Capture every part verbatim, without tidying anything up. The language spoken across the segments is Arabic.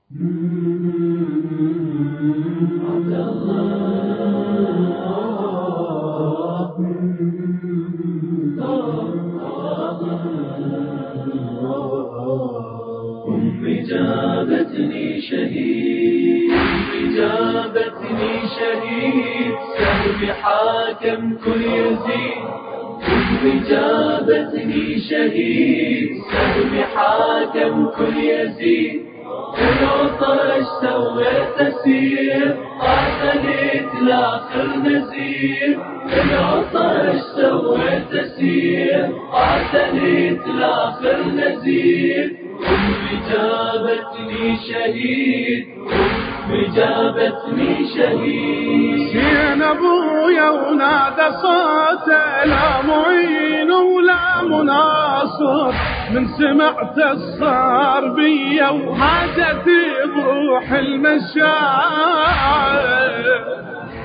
أمي جابتني شهيد، أمي جابتني شهيد، سهمي حاكم كل يزيد. أمي جابتني شهيد، سهمي حاكم كل يزيد. العطش سويت أسير، قاتلت لآخر نزير. العطش سويت أسير، قاتلت لآخر نزير. أمي جابتني شهيد، أمي جابتني شهيد. سين أبويا ونادى صوته، لا معين ولا مناصر. من سمعت الصار بيا وهاجتي بروح المشاعر.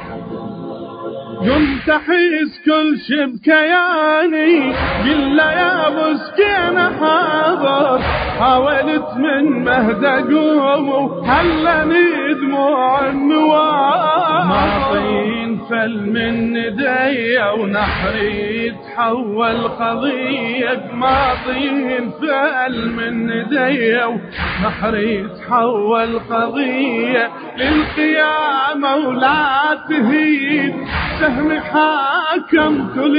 قمت احس كل شي بكياني، قل يا ابو سكينة حاضر. حاولت من مهد اقوم وهلني دموع النوار. ماطين فل من ندي ونحري تحول قضية. ماطين فل من ندي ونحري تحول قضية. للقيامة ولا تهيد، سهمي حاكم كل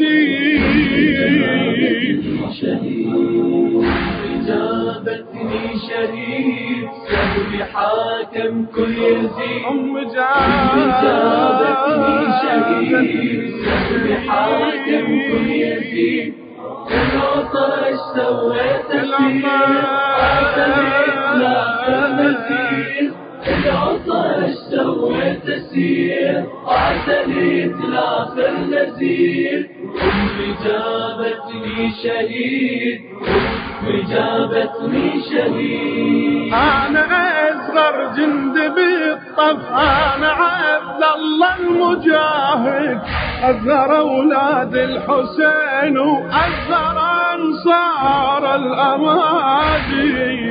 يزيد. شهيد جابتني شهيد، سهمي حاكم كل يزيد. أم جابتني شهيد، سهمي حاكم كل يزيد. العطش سويت أسير، قاتلت لآخر نزير. العطش سويت أسير، قاتلت لآخر نزير. أمي جابتني شهيد، أمي جابتني شهيد. أنا أصغر جند بالطف، أنا عبد الله المجاهد. أصغر أولاد الحسين وأصغر أنصار الأماجد.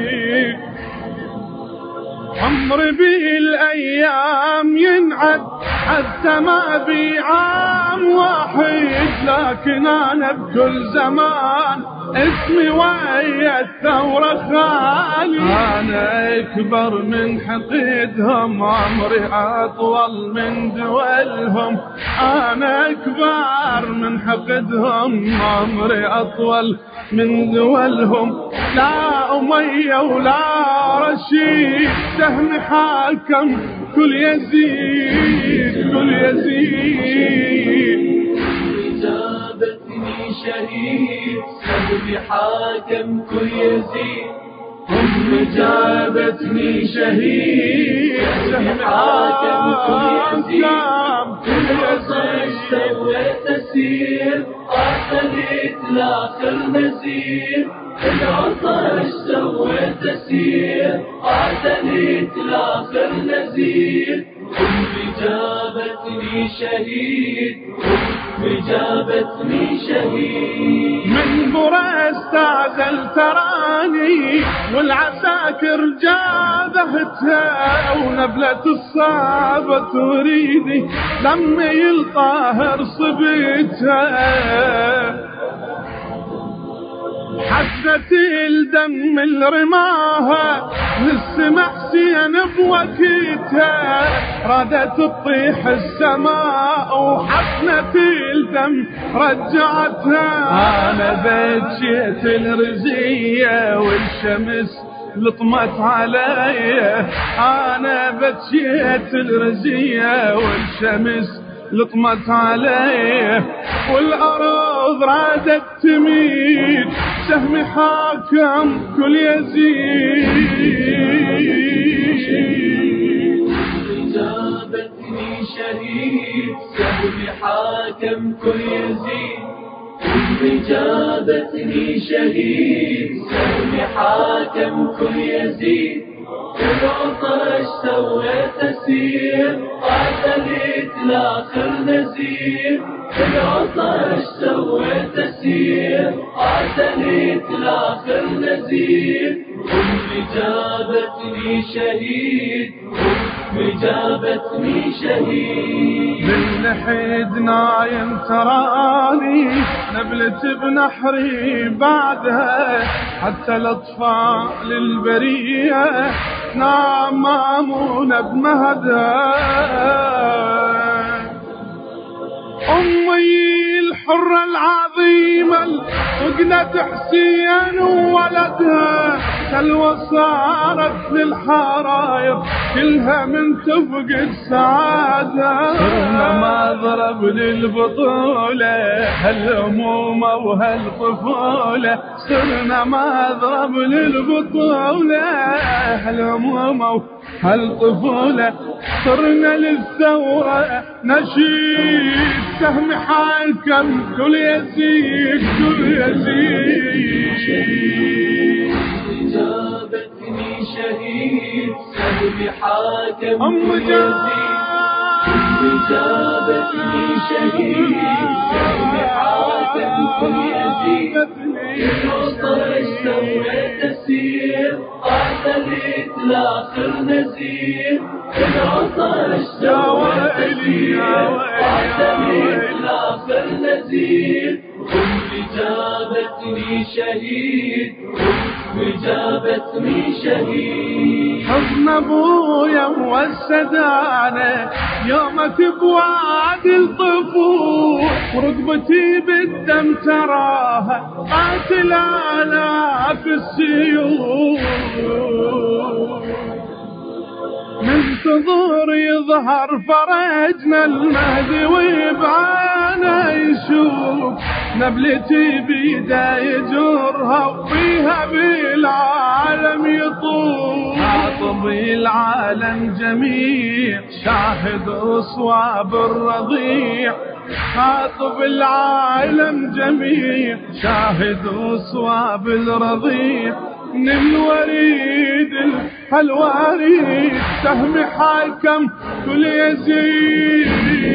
عمري بالأيام ينعد، حتى ما بي عام واحد. لكن أنا بكل زمان اسمي ويا الثورة خالي. أنا أكبر من حقدهم، عمري أطول من دولهم. أنا أكبر من حقدهم، عمري أطول من دولهم. لا أمية ولا رشيد، سهمي حاكم كل يزيد كل يزيد. جابتني شهيد، سهمي حاكم كل يزيد. أمي جابتني شهيد، سهمي حاكم كل يزيد. العطش سويت أسير، قاتلت لآخر نزير. العطش سويت أسير، قاتلت لآخر نزير. أمي جابتني شهيد، أمي جابتني شهيد. من برا استعزل تراني والعساكر جابهتها، ونبلة الصابة تريدي لما الطاهر صبيتها. حسنة الدم الرماها للسمع حسين بوكيتها. رادت تطيح السماء وحسنة الدم رجعتها. أنا بجيت الرزية والشمس لطمت علي. أنا بجيت الرزية والشمس لطمت عليه، والأرض رادت تميد. سهمي حاكم كل يزيد. جابتني شهيد، سهمي حاكم كل يزيد. أمي جابتني شهيد، سهمي حاكم كل يزيد. العطش سويت أسير، قاتلت لآخر نزير. العطش سويت أسير، اعتنيت لاخر نزيد، امي جابتني شهيد، امي جابتني شهيد. من لحد نايم تراني نبلة بنحري بعدها، حتى الاطفال البرية نام مامونة بمهدها. أمي الحرة العظيمة وقنت حسين وولدها، سلوى صارت للحراير كلها من تفقد سعادة. صرنا مضرب للبطولة هالأمومة وهالطفولة، صرنا مضرب للبطولة هالأمومة وهالطفولة، صرنا للثورة نشيد سهم حاكم كل يزيد كل يزيد. جابتني شهيد سهمي حاكم أم كل يزيد، أمي جابتني شهيد سهمي حاكم كل يزيد. الوطن سويت اسير اعتنيت لاخر نزيد، الوطن سويت اسير اعتنيت لاخر نزيد. امي جابتني شهيد، امي جابتني شهيد. حضن ابويا والسدانة يومك بوادي الطفول، ورقبتي بالدم تراها قاتل آلاف السيوف. منتظر يظهر فرجنا المهدي وبعانا يشوف، نبلتي بيده يجرها وفيها بالعالم يطوف. خاطب العالم جميع شاهد أصواب الرضيع، خاطب العالم جميع شاهد أصواب الرضيع. من الوريد الوريد سهم حاكم كل يزيد.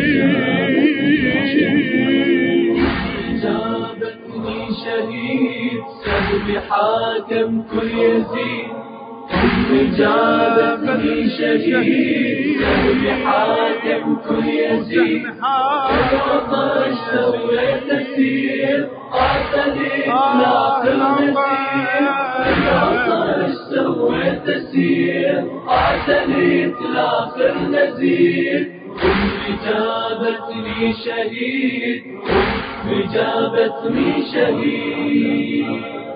جابتني شهيد سهم حاكم كل يزيد، امي جابتني شهيد سهم حاكم كل يزيد. الوطن سويت اسير اعتنيت لاخر نزيد، الوطن سويت اسير اعتنيت لاخر نزيد. امي جابتني شهيد، امي جابتني شهيد.